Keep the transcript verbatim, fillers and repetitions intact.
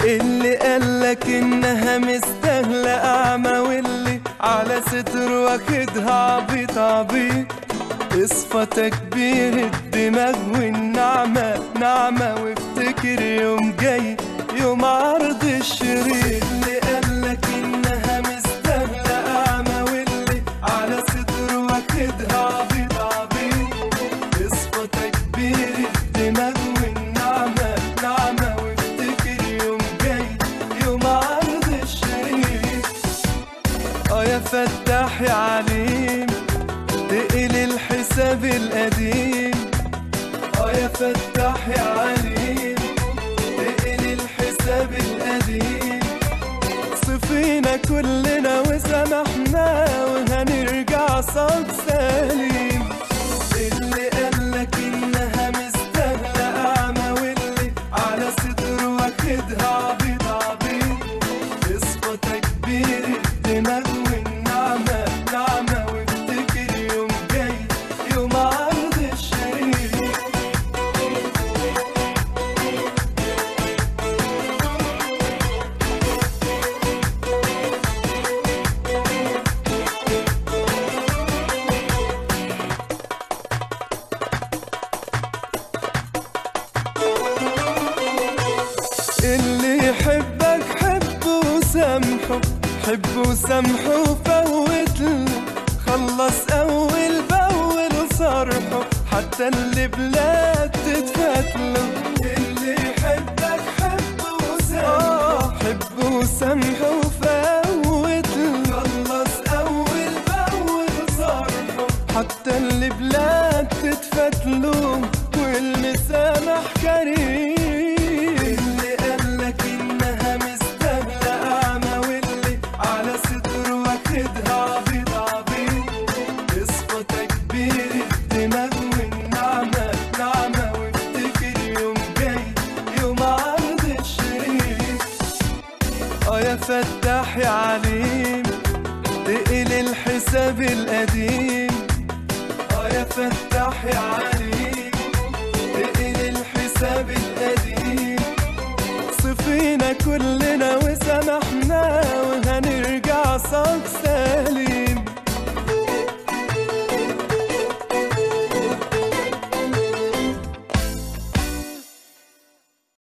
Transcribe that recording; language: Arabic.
اللي قالك انها مستاهلة اعمى، واللي على ستر واخدها عبيط عبيط. اصفى تكبير الدماغ والنعمة نعمة، وافتكر يوم جاي يوم عرض الشريط. اللي قالك انها مستاهلة اعمى، واللي على ستر واخدها عبيط عبيط. اصفى تكبير الدماغ والنعمة نعمة، وافتكر يوم جاي يوم عرض الشريط. اه يا فتاح يا عليم، تقل الحساب القديم. اه يا فتاح يا عليم، تقل الحساب القديم. صفينا كلنا وسامحنا، وهنرجع صاب سليم. اللي قالك انها مستاهلة اعمى، واللي على ستر واخدها عبيط عبيط. اصفى تكبير الدماغ والنعمة نعمة، وافتكر يوم جاي يوم عرض الشريط. اللي يحبك حبه وسامحه، حبه وسامحه وفوتله. خلص اول باول صرحه، حتى اللي بلاد تتفتله. اللي يحبك حبه وسامحه، حبه وسامحه وفوتله. خلص اول باول صرحه، حتى اللي بلاد تتفتله. والمسامح كريم. اللي قالك انها مستاهلة اعمى، واللي على ستر واخدها عبيط عبيط. اصفى تكبير الدماغ والنعمة نعمة، وافتكر يوم جاي يوم عرض الشريط. اه يا فتاح يا عليم، تقل الحساب القديم. اه يا فتاح يا عليم، تقل الحساب القديم. صفينا كل